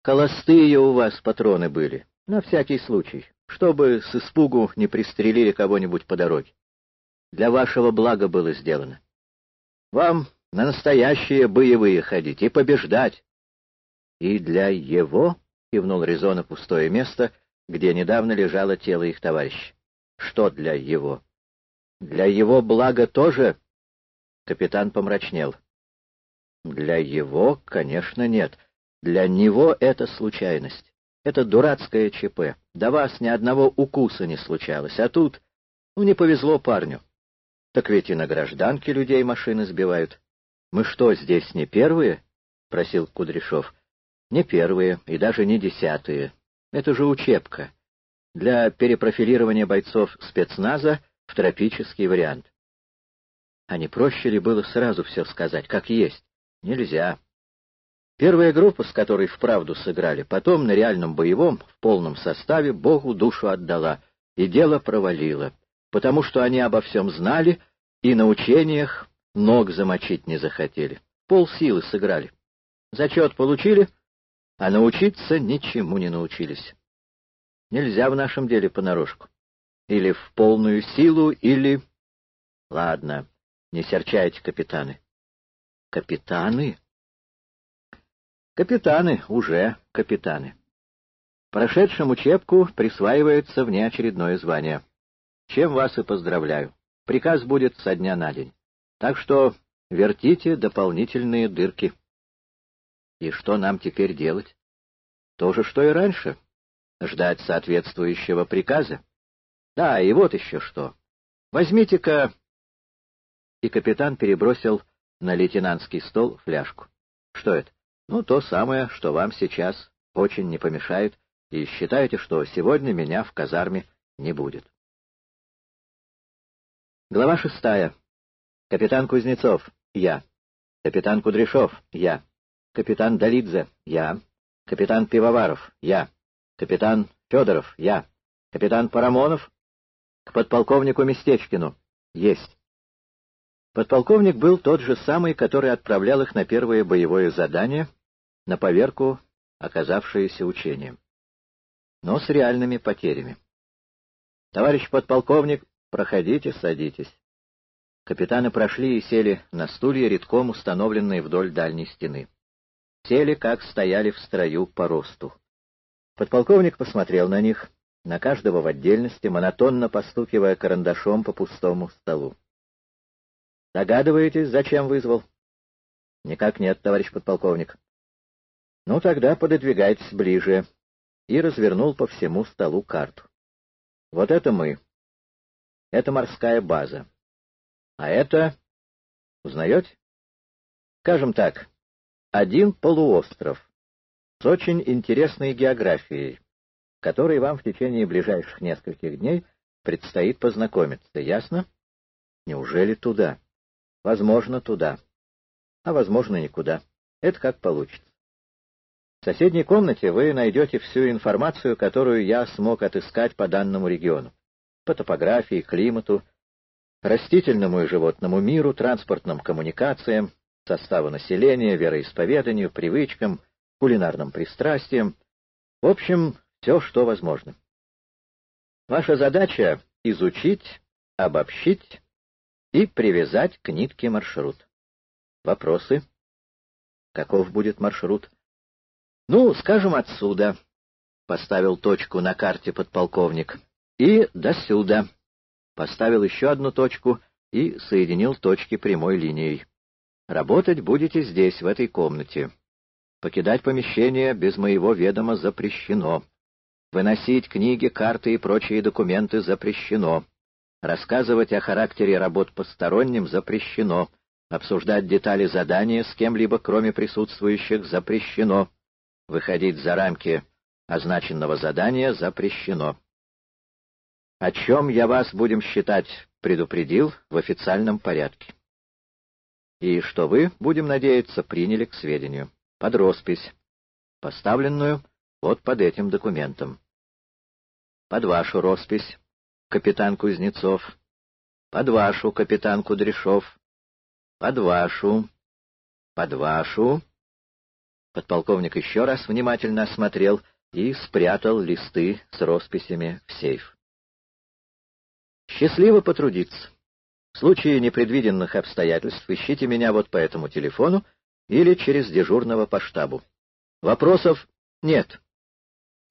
Холостые у вас патроны были, на всякий случай, чтобы с испугу не пристрелили кого-нибудь по дороге. Для вашего блага было сделано. Вам на настоящие боевые ходить и побеждать. И для его, — кивнул Резо на пустое место, где недавно лежало тело их товарища. Что для его? Для его блага тоже? Капитан помрачнел. Для его, конечно, нет. Для него это случайность. Это дурацкое ЧП. До вас ни одного укуса не случалось. А тут, не повезло парню. Так ведь и на гражданке людей машины сбивают. Мы что, здесь не первые? — просил Кудряшов. Не первые и даже не десятые. Это же учебка. Для перепрофилирования бойцов спецназа в тропический вариант. А не проще ли было сразу все сказать, как есть? Нельзя. Первая группа, с которой вправду сыграли, потом на реальном боевом, в полном составе, Богу душу отдала, и дело провалило, потому что они обо всем знали и на учениях ног замочить не захотели. Полсилы сыграли. Зачет получили, а научиться ничему не научились. Нельзя в нашем деле понарошку. Или в полную силу, или... Ладно, не серчайте, капитаны. Капитаны? Капитаны, уже капитаны. Прошедшим учебку присваивается внеочередное звание. Чем вас и поздравляю. Приказ будет со дня на день. Так что вертите дополнительные дырки. И что нам теперь делать? То же, что и раньше. Ждать соответствующего приказа. Да, и вот еще что. Возьмите-ка... И капитан перебросил на лейтенантский стол фляжку. Что это? Ну, то самое, что вам сейчас очень не помешает, и считайте, что сегодня меня в казарме не будет. Глава 6. Капитан Кузнецов. Я. Капитан Кудряшов. Я. Капитан Долидзе. Я. Капитан Пивоваров. Я. Капитан Федоров. Я. Капитан Парамонов. К подполковнику Местечкину. Есть. Подполковник был тот же самый, который отправлял их на первое боевое задание, на поверку, оказавшееся учением. Но с реальными потерями. «Товарищ подполковник, проходите, садитесь». Капитаны прошли и сели на стулья, редком установленные вдоль дальней стены. Сели, как стояли в строю по росту. Подполковник посмотрел на них, на каждого в отдельности, монотонно постукивая карандашом по пустому столу. «Догадываетесь, зачем вызвал?» «Никак нет, товарищ подполковник». «Ну, тогда пододвигайтесь ближе», и развернул по всему столу карту. «Вот это мы. Это морская база. А это... Узнаете? Скажем так, один полуостров с очень интересной географией, с которой вам в течение ближайших нескольких дней предстоит познакомиться. Ясно? Неужели туда? Возможно, туда. А возможно, никуда. Это как получится. В соседней комнате вы найдете всю информацию, которую я смог отыскать по данному региону. По топографии, климату, растительному и животному миру, транспортным коммуникациям, составу населения, вероисповеданию, привычкам, кулинарным пристрастиям. В общем, все, что возможно. Ваша задача — изучить, обобщить и привязать к нитке маршрут. Вопросы? Каков будет маршрут? Ну, скажем, отсюда, — поставил точку на карте подполковник, — и досюда. Поставил еще одну точку и соединил точки прямой линией. Работать будете здесь, в этой комнате. Покидать помещение без моего ведома запрещено. Выносить книги, карты и прочие документы запрещено. Рассказывать о характере работ посторонним запрещено. Обсуждать детали задания с кем-либо, кроме присутствующих, запрещено. Выходить за рамки означенного задания запрещено. О чем я вас, будем считать, предупредил в официальном порядке. И что вы, будем надеяться, приняли к сведению. Под роспись, поставленную вот под этим документом. Под вашу роспись, капитан Кузнецов. Под вашу, капитан Кудряшов. Под вашу. Под вашу. Подполковник еще раз внимательно осмотрел и спрятал листы с росписями в сейф. «Счастливо потрудиться. В случае непредвиденных обстоятельств ищите меня вот по этому телефону или через дежурного по штабу. Вопросов нет».